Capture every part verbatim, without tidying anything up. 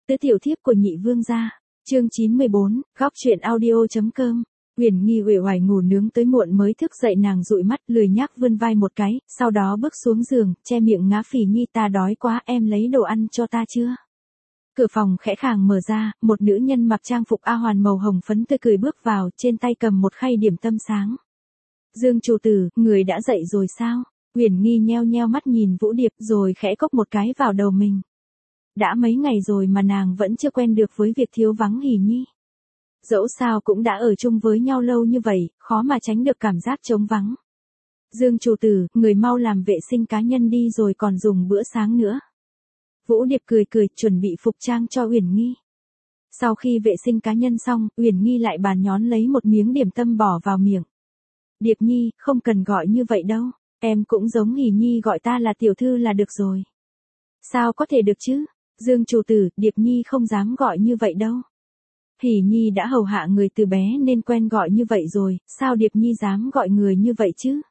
Tứ tiểu thiếp của nhị vương gia. Chương chín mươi bốn, góc truyện audio.com. Uyển Nghi uể oải ngủ nướng tới muộn mới thức dậy, nàng dụi mắt lười nhác vươn vai một cái, sau đó bước xuống giường, che miệng ngáp Phỉ Nhi, ta đói quá, em lấy đồ ăn cho ta chưa? Cửa phòng khẽ khàng mở ra, một nữ nhân mặc trang phục a hoàn màu hồng phấn tươi cười bước vào, trên tay cầm một khay điểm tâm sáng. Dương chủ tử, người đã dậy rồi sao? Uyển Nghi nheo nheo mắt nhìn Vũ Điệp rồi khẽ cốc một cái vào đầu mình. Đã mấy ngày rồi mà nàng vẫn chưa quen được với việc thiếu vắng Hỉ Nhi. Dẫu sao cũng đã ở chung với nhau lâu như vậy, khó mà tránh được cảm giác trống vắng. Dương chủ tử, người mau làm vệ sinh cá nhân đi rồi còn dùng bữa sáng nữa. Vũ Điệp cười cười, chuẩn bị phục trang cho Uyển Nghi. Sau khi vệ sinh cá nhân xong, Uyển Nghi lại bàn nhón lấy một miếng điểm tâm bỏ vào miệng. Điệp Nhi, không cần gọi như vậy đâu, em cũng giống Hỉ Nhi gọi ta là tiểu thư là được rồi. Sao có thể được chứ? Dương chủ tử, Điệp Nhi không dám gọi như vậy đâu. Hỉ Nhi đã hầu hạ người từ bé nên quen gọi như vậy rồi, sao Điệp Nhi dám gọi người như vậy chứ?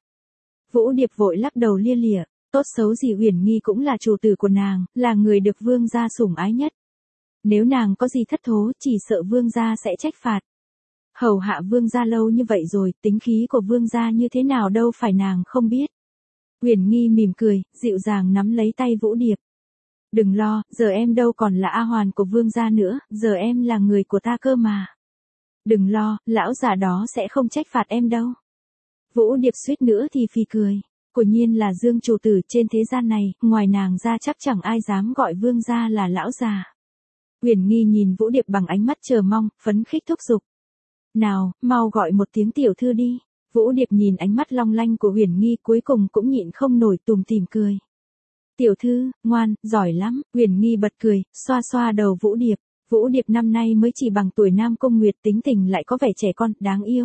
Vũ Điệp vội lắc đầu lia lịa, tốt xấu gì Uyển Nghi cũng là chủ tử của nàng, là người được vương gia sủng ái nhất. Nếu nàng có gì thất thố, chỉ sợ vương gia sẽ trách phạt. Hầu hạ vương gia lâu như vậy rồi, tính khí của vương gia như thế nào đâu phải nàng không biết. Uyển Nghi mỉm cười, dịu dàng nắm lấy tay Vũ Điệp. Đừng lo, giờ em đâu còn là A Hoàn của vương gia nữa, giờ em là người của ta cơ mà. Đừng lo, lão già đó sẽ không trách phạt em đâu. Vũ Điệp suýt nữa thì phì cười. Quả nhiên là Dương chủ tử, trên thế gian này, ngoài nàng ra chắc chẳng ai dám gọi vương gia là lão già. Uyển Nghi nhìn Vũ Điệp bằng ánh mắt chờ mong, phấn khích thúc giục. Nào, mau gọi một tiếng tiểu thư đi. Vũ Điệp nhìn ánh mắt long lanh của Uyển Nghi cuối cùng cũng nhịn không nổi tủm tỉm cười. Tiểu thư, ngoan, giỏi lắm, Uyển Nghi bật cười, xoa xoa đầu Vũ Điệp. Vũ Điệp năm nay mới chỉ bằng tuổi Nam Cung Nguyệt, tính tình lại có vẻ trẻ con, đáng yêu.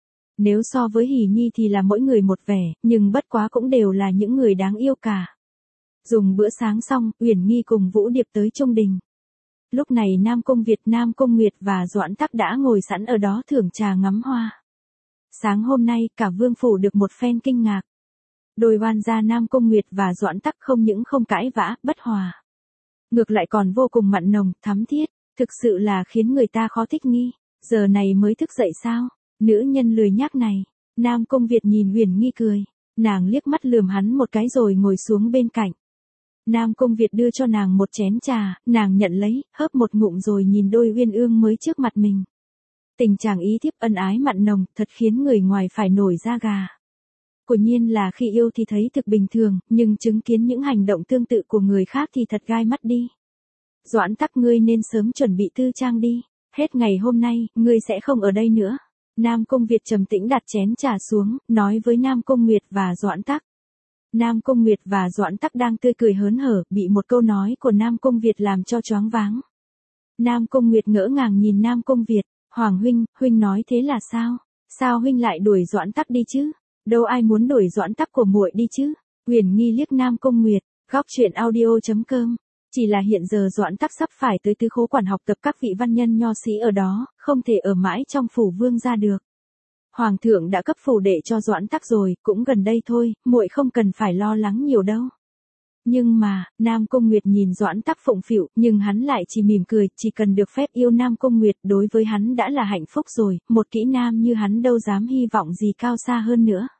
Nếu so với Hỉ Nhi thì là mỗi người một vẻ, nhưng bất quá cũng đều là những người đáng yêu cả. Dùng bữa sáng xong, Uyển Nghi cùng Vũ Điệp tới Trung Đình. Lúc này Nam Cung Việt, Nam Cung Nguyệt và Doãn Tắc đã ngồi sẵn ở đó thưởng trà ngắm hoa. Sáng hôm nay, cả vương phủ được một phen kinh ngạc. Đôi oan gia Nam Cung Nguyệt và Doãn Tắc không những không cãi vã, bất hòa. Ngược lại còn vô cùng mặn nồng, thắm thiết, thực sự là khiến người ta khó thích nghi. Giờ này mới thức dậy sao? Nữ nhân lười nhác này. Nam Cung Việt nhìn Uyển Nghi cười. Nàng liếc mắt lườm hắn một cái rồi ngồi xuống bên cạnh. Nam Cung Việt đưa cho nàng một chén trà, nàng nhận lấy, hớp một ngụm rồi nhìn đôi uyên ương mới trước mặt mình. Tình chàng ý thiếp ân ái mặn nồng, thật khiến người ngoài phải nổi da gà. Quả nhiên là khi yêu thì thấy thực bình thường, nhưng chứng kiến những hành động tương tự của người khác thì thật gai mắt đi. Doãn Tắc, ngươi nên sớm chuẩn bị tư trang đi, hết ngày hôm nay, ngươi sẽ không ở đây nữa. Nam Cung Việt trầm tĩnh đặt chén trà xuống, nói với Nam Cung Nguyệt và Doãn Tắc. Nam Cung Nguyệt và Doãn Tắc đang tươi cười hớn hở, bị một câu nói của Nam Cung Việt làm cho choáng váng. Nam Cung Nguyệt ngỡ ngàng nhìn Nam Cung Việt, Hoàng huynh, huynh nói thế là sao? Sao huynh lại đuổi Doãn Tắc đi chứ? Đâu ai muốn đuổi Doãn Tắc của muội đi chứ? Uyển Nghi liếc Nam Cung Nguyệt, góc truyện audio.com. Chỉ là hiện giờ Doãn Tắc sắp phải tới Tứ Khố Quản học tập các vị văn nhân nho sĩ ở đó, không thể ở mãi trong phủ vương gia được. Hoàng thượng đã cấp phủ đệ cho Doãn Tắc rồi, cũng gần đây thôi, muội không cần phải lo lắng nhiều đâu. Nhưng mà, Nam Cung Nguyệt nhìn Doãn Tắc phụng phịu, nhưng hắn lại chỉ mỉm cười, chỉ cần được phép yêu Nam Cung Nguyệt đối với hắn đã là hạnh phúc rồi, một kỹ nam như hắn đâu dám hy vọng gì cao xa hơn nữa.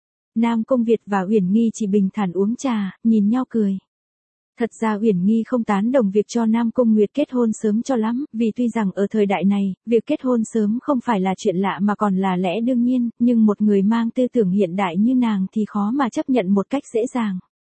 Nam Cung Việt và Uyển Nghi chỉ bình thản uống trà, nhìn nhau cười. Thật ra Uyển Nghi không tán đồng việc cho Nam Cung Nguyệt kết hôn sớm cho lắm, vì tuy rằng ở thời đại này, việc kết hôn sớm không phải là chuyện lạ mà còn là lẽ đương nhiên, nhưng một người mang tư tưởng hiện đại như nàng thì khó mà chấp nhận một cách dễ dàng.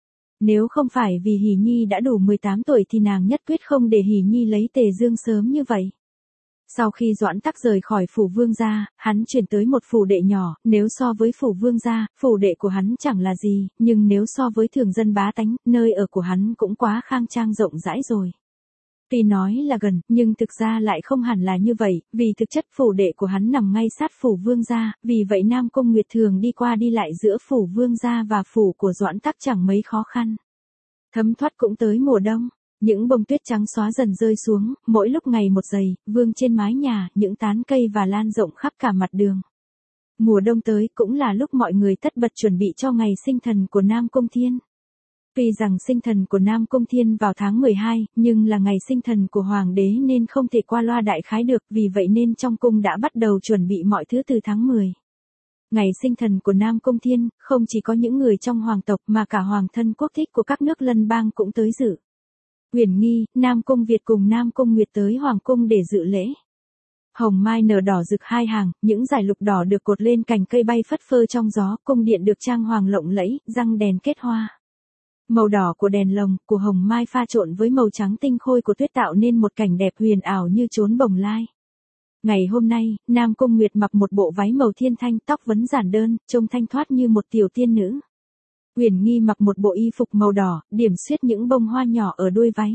Nếu không phải vì Hỉ Nhi đã đủ mười tám tuổi thì nàng nhất quyết không để Hỉ Nhi lấy Tề Dương sớm như vậy. Sau khi Doãn Tắc rời khỏi phủ vương gia, hắn chuyển tới một phủ đệ nhỏ, nếu so với phủ vương gia, phủ đệ của hắn chẳng là gì, nhưng nếu so với thường dân bá tánh, nơi ở của hắn cũng quá khang trang rộng rãi rồi. Tuy nói là gần, nhưng thực ra lại không hẳn là như vậy, vì thực chất phủ đệ của hắn nằm ngay sát phủ vương gia, vì vậy Nam Cung Nguyệt thường đi qua đi lại giữa phủ vương gia và phủ của Doãn Tắc chẳng mấy khó khăn. Thấm thoát cũng tới mùa đông. Những bông tuyết trắng xóa dần rơi xuống, mỗi lúc ngày một dày, vương trên mái nhà, những tán cây và lan rộng khắp cả mặt đường. Mùa đông tới cũng là lúc mọi người tất bật chuẩn bị cho ngày sinh thần của Nam Cung Thiên. Tuy rằng sinh thần của Nam Cung Thiên vào tháng mười hai, nhưng là ngày sinh thần của Hoàng đế nên không thể qua loa đại khái được, vì vậy nên trong cung đã bắt đầu chuẩn bị mọi thứ từ tháng mười. Ngày sinh thần của Nam Cung Thiên, không chỉ có những người trong hoàng tộc mà cả hoàng thân quốc thích của các nước lân bang cũng tới dự. Uyển Nghi, Nam Cung Việt cùng Nam Cung Nguyệt tới hoàng cung để dự lễ. Hồng mai nở đỏ rực hai hàng, những dải lục đỏ được cột lên cành cây bay phất phơ trong gió, cung điện được trang hoàng lộng lẫy, răng đèn kết hoa. Màu đỏ của đèn lồng, của hồng mai pha trộn với màu trắng tinh khôi của tuyết tạo nên một cảnh đẹp huyền ảo như chốn bồng lai. Ngày hôm nay, Nam Cung Nguyệt mặc một bộ váy màu thiên thanh, tóc vấn giản đơn, trông thanh thoát như một tiểu tiên nữ. Uyển Nghi mặc một bộ y phục màu đỏ, điểm xuyết những bông hoa nhỏ ở đuôi váy.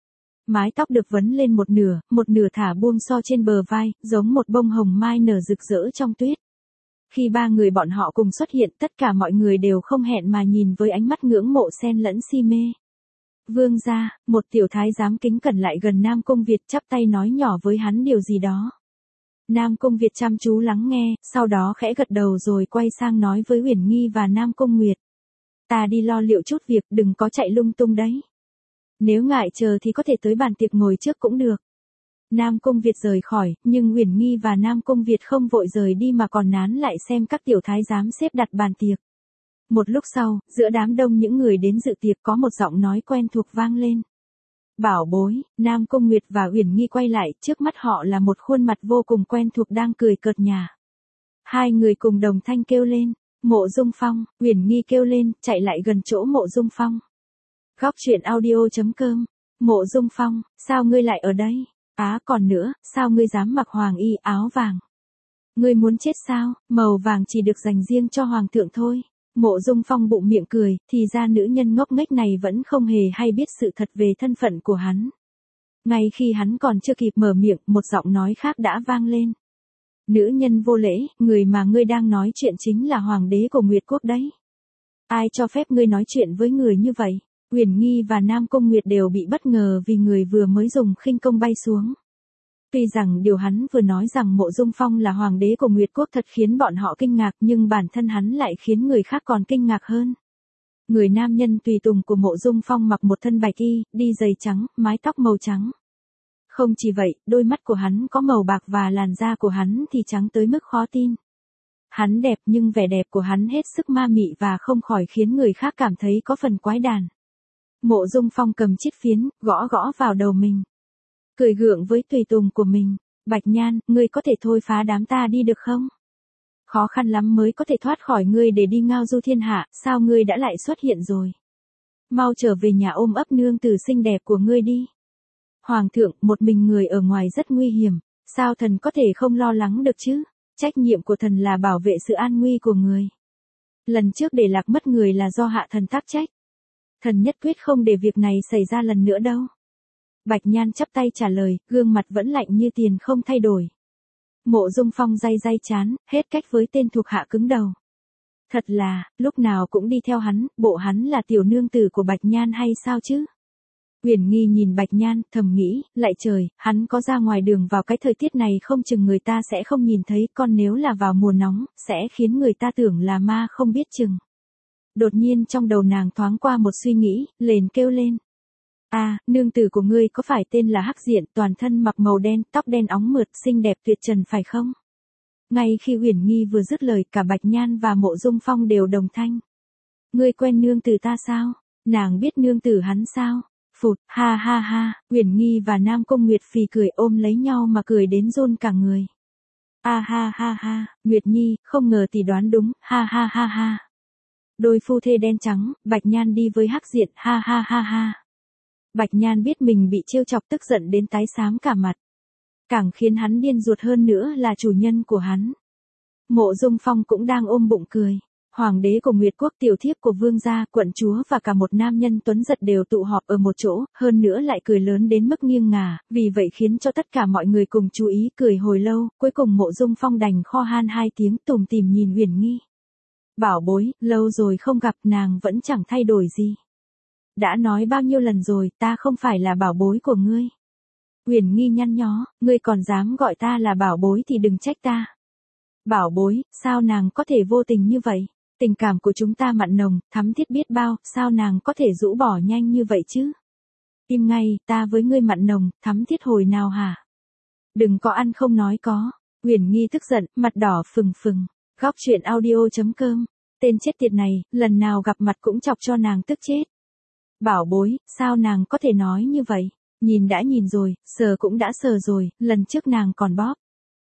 Mái tóc được vấn lên một nửa, một nửa thả buông so trên bờ vai, giống một bông hồng mai nở rực rỡ trong tuyết. Khi ba người bọn họ cùng xuất hiện, tất cả mọi người đều không hẹn mà nhìn với ánh mắt ngưỡng mộ xen lẫn si mê. Vương gia, một tiểu thái giám kính cẩn lại gần Nam Cung Việt, chắp tay nói nhỏ với hắn điều gì đó. Nam Cung Việt chăm chú lắng nghe, sau đó khẽ gật đầu rồi quay sang nói với Uyển Nghi và Nam Cung Nguyệt. Ta đi lo liệu chút việc, đừng có chạy lung tung đấy. Nếu ngại chờ thì có thể tới bàn tiệc ngồi trước cũng được. Nam Cung Việt rời khỏi, nhưng Uyển Nghi và Nam Cung Việt không vội rời đi mà còn nán lại xem các tiểu thái giám xếp đặt bàn tiệc. Một lúc sau, giữa đám đông những người đến dự tiệc có một giọng nói quen thuộc vang lên. Bảo bối, Nam Cung Nguyệt và Uyển Nghi quay lại, trước mắt họ là một khuôn mặt vô cùng quen thuộc đang cười cợt nhả. Hai người cùng đồng thanh kêu lên, Mộ Dung Phong. Uyển Nghi kêu lên, chạy lại gần chỗ Mộ Dung Phong. Góc truyện audio chấm com. Mộ Dung Phong, sao ngươi lại ở đây? Á còn nữa, sao ngươi dám mặc hoàng y áo vàng? Ngươi muốn chết sao? Màu vàng chỉ được dành riêng cho hoàng thượng thôi. Mộ Dung Phong bụng miệng cười, thì ra nữ nhân ngốc nghếch này vẫn không hề hay biết sự thật về thân phận của hắn. Ngay khi hắn còn chưa kịp mở miệng, một giọng nói khác đã vang lên. Nữ nhân vô lễ, người mà ngươi đang nói chuyện chính là hoàng đế của Nguyệt Quốc đấy. Ai cho phép ngươi nói chuyện với người như vậy? Uyển Nghi và Nam Cung Nguyệt đều bị bất ngờ vì người vừa mới dùng khinh công bay xuống. Tuy rằng điều hắn vừa nói rằng Mộ Dung Phong là hoàng đế của Nguyệt Quốc thật khiến bọn họ kinh ngạc, nhưng bản thân hắn lại khiến người khác còn kinh ngạc hơn. Người nam nhân tùy tùng của Mộ Dung Phong mặc một thân bạch y, đi giày trắng, mái tóc màu trắng. Không chỉ vậy, đôi mắt của hắn có màu bạc và làn da của hắn thì trắng tới mức khó tin. Hắn đẹp nhưng vẻ đẹp của hắn hết sức ma mị và không khỏi khiến người khác cảm thấy có phần quái đản. Mộ Dung Phong cầm chiếc phiến, gõ gõ vào đầu mình. Cười gượng với tùy tùng của mình, Bạch Nhan, ngươi có thể thôi phá đám ta đi được không? Khó khăn lắm mới có thể thoát khỏi ngươi để đi ngao du thiên hạ, sao ngươi đã lại xuất hiện rồi? Mau trở về nhà ôm ấp nương tử xinh đẹp của ngươi đi. Hoàng thượng, một mình người ở ngoài rất nguy hiểm, sao thần có thể không lo lắng được chứ? Trách nhiệm của thần là bảo vệ sự an nguy của người. Lần trước để lạc mất người là do hạ thần tác trách. Thần nhất quyết không để việc này xảy ra lần nữa đâu. Bạch Nhan chắp tay trả lời, gương mặt vẫn lạnh như tiền không thay đổi. Mộ Dung Phong day day chán, hết cách với tên thuộc hạ cứng đầu. Thật là, lúc nào cũng đi theo hắn, bộ hắn là tiểu nương tử của Bạch Nhan hay sao chứ? Uyển Nghi nhìn Bạch Nhan, thầm nghĩ, lại trời, hắn có ra ngoài đường vào cái thời tiết này không chừng người ta sẽ không nhìn thấy, còn nếu là vào mùa nóng, sẽ khiến người ta tưởng là ma không biết chừng. Đột nhiên trong đầu nàng thoáng qua một suy nghĩ, liền kêu lên. À, nương tử của ngươi có phải tên là Hắc Diện, toàn thân mặc màu đen, tóc đen óng mượt, xinh đẹp tuyệt trần phải không? Ngay khi Uyển Nghi vừa dứt lời, cả Bạch Nhan và Mộ Dung Phong đều đồng thanh. Ngươi quen nương tử ta sao? Nàng biết nương tử hắn sao? Phụt, ha ha ha, Uyển Nghi và Nam Cung Nguyệt phì cười ôm lấy nhau mà cười đến run cả người. A ha ha ha, Nguyệt Nhi, không ngờ tỷ đoán đúng, ha ha ha ha. Đôi phu thê đen trắng, Bạch Nhan đi với Hắc Diện, ha ha ha ha. Bạch Nhan biết mình bị trêu chọc tức giận đến tái xám cả mặt. Càng khiến hắn điên ruột hơn nữa là chủ nhân của hắn. Mộ Dung Phong cũng đang ôm bụng cười. Hoàng đế của Nguyệt Quốc, tiểu thiếp của vương gia, quận chúa và cả một nam nhân tuấn giật đều tụ họp ở một chỗ, hơn nữa lại cười lớn đến mức nghiêng ngả, vì vậy khiến cho tất cả mọi người cùng chú ý cười hồi lâu, cuối cùng Mộ Dung Phong đành kho han hai tiếng tủm tỉm nhìn Uyển Nghi. Bảo bối, lâu rồi không gặp, nàng vẫn chẳng thay đổi gì. Đã nói bao nhiêu lần rồi, ta không phải là bảo bối của ngươi. Uyển Nghi nhăn nhó, ngươi còn dám gọi ta là bảo bối thì đừng trách ta. Bảo bối, sao nàng có thể vô tình như vậy? Tình cảm của chúng ta mặn nồng, thắm thiết biết bao, sao nàng có thể rũ bỏ nhanh như vậy chứ? Im ngay, ta với ngươi mặn nồng, thắm thiết hồi nào hả? Đừng có ăn không nói có. Uyển Nghi tức giận, mặt đỏ phừng phừng. Góc truyện audio chấm com. Tên chết tiệt này, lần nào gặp mặt cũng chọc cho nàng tức chết. Bảo bối, sao nàng có thể nói như vậy? Nhìn đã nhìn rồi, sờ cũng đã sờ rồi, lần trước nàng còn bóp.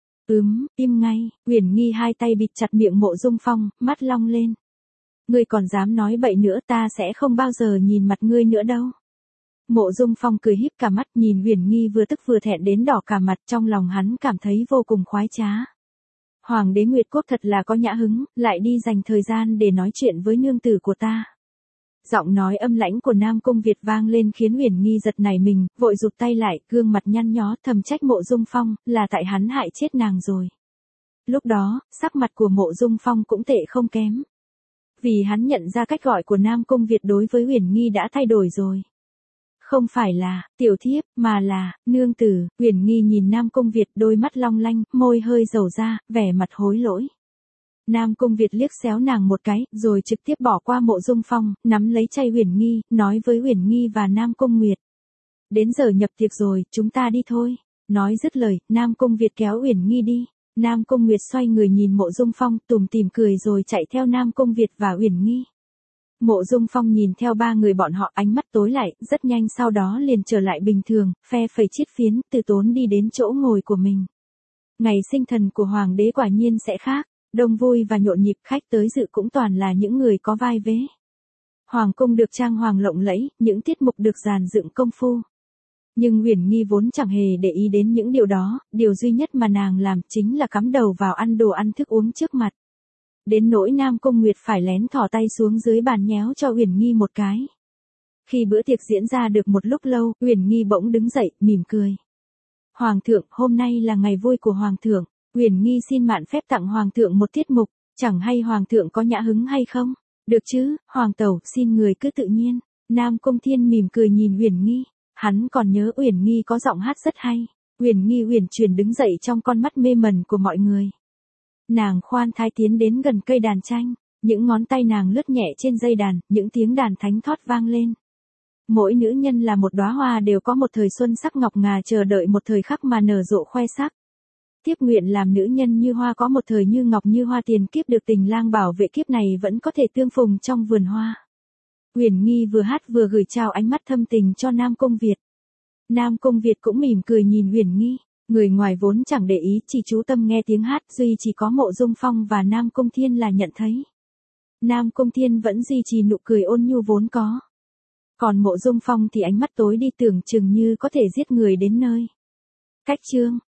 Ừm, im ngay. Uyển Nghi hai tay bịt chặt miệng Mộ Dung Phong, mắt long lên. Ngươi còn dám nói bậy nữa, ta sẽ không bao giờ nhìn mặt ngươi nữa đâu. Mộ Dung Phong cười híp cả mắt, nhìn Uyển Nghi vừa tức vừa thẹn đến đỏ cả mặt, trong lòng hắn cảm thấy vô cùng khoái trá. Hoàng đế Nguyệt Quốc thật là có nhã hứng, lại đi dành thời gian để nói chuyện với nương tử của ta. Giọng nói âm lãnh của Nam Cung Việt vang lên khiến Uyển Nghi giật nảy mình, vội rụt tay lại, gương mặt nhăn nhó, thầm trách Mộ Dung Phong, là tại hắn hại chết nàng rồi. Lúc đó, sắc mặt của Mộ Dung Phong cũng tệ không kém. Vì hắn nhận ra cách gọi của Nam Cung Việt đối với Uyển Nghi đã thay đổi rồi. Không phải là tiểu thiếp, mà là nương tử. Uyển Nghi nhìn Nam Cung Việt, đôi mắt long lanh, môi hơi dầu ra, vẻ mặt hối lỗi. Nam Cung Việt liếc xéo nàng một cái, rồi trực tiếp bỏ qua Mộ Dung Phong, nắm lấy tay Uyển Nghi, nói với Uyển Nghi và Nam Cung Nguyệt. Đến giờ nhập tiệc rồi, chúng ta đi thôi. Nói dứt lời, Nam Cung Việt kéo Uyển Nghi đi. Nam Cung Nguyệt xoay người nhìn Mộ Dung Phong, tủm tỉm cười rồi chạy theo Nam Cung Việt và Uyển Nghi. Mộ Dung Phong nhìn theo ba người bọn họ, ánh mắt tối lại, rất nhanh sau đó liền trở lại bình thường, phe phẩy chiếc phiến, từ tốn đi đến chỗ ngồi của mình. Ngày sinh thần của Hoàng đế quả nhiên sẽ khác, đông vui và nhộn nhịp, khách tới dự cũng toàn là những người có vai vế. Hoàng cung được trang hoàng lộng lẫy, những tiết mục được dàn dựng công phu. Nhưng Uyển Nghi vốn chẳng hề để ý đến những điều đó, điều duy nhất mà nàng làm chính là cắm đầu vào ăn đồ ăn thức uống trước mặt. Đến nỗi Nam Cung Nguyệt phải lén thò tay xuống dưới bàn nhéo cho Uyển Nghi một cái. Khi bữa tiệc diễn ra được một lúc lâu, Uyển Nghi bỗng đứng dậy, mỉm cười. Hoàng thượng, hôm nay là ngày vui của Hoàng thượng. Uyển Nghi xin mạn phép tặng Hoàng thượng một tiết mục, chẳng hay Hoàng thượng có nhã hứng hay không? Được chứ, Hoàng tẩu, xin người cứ tự nhiên. Nam Cung Thiên mỉm cười nhìn Uyển Nghi. Hắn còn nhớ Uyển Nghi có giọng hát rất hay. Uyển Nghi uyển chuyển đứng dậy trong con mắt mê mẩn của mọi người. Nàng khoan thai tiến đến gần cây đàn tranh, những ngón tay nàng lướt nhẹ trên dây đàn, những tiếng đàn thánh thót vang lên. Mỗi nữ nhân là một đóa hoa, đều có một thời xuân sắc ngọc ngà chờ đợi một thời khắc mà nở rộ khoe sắc. Tiếp nguyện làm nữ nhân như hoa, có một thời như ngọc như hoa, tiền kiếp được tình lang bảo vệ, kiếp này vẫn có thể tương phùng trong vườn hoa. Uyển Nghi vừa hát vừa gửi trao ánh mắt thâm tình cho Nam Cung Việt. Nam Cung Việt cũng mỉm cười nhìn Uyển Nghi. Người ngoài vốn chẳng để ý, chỉ chú tâm nghe tiếng hát, duy chỉ có Mộ Dung Phong và Nam Cung Thiên là nhận thấy. Nam Cung Thiên vẫn duy trì nụ cười ôn nhu vốn có. Còn Mộ Dung Phong thì ánh mắt tối đi, tưởng chừng như có thể giết người đến nơi. Cách chương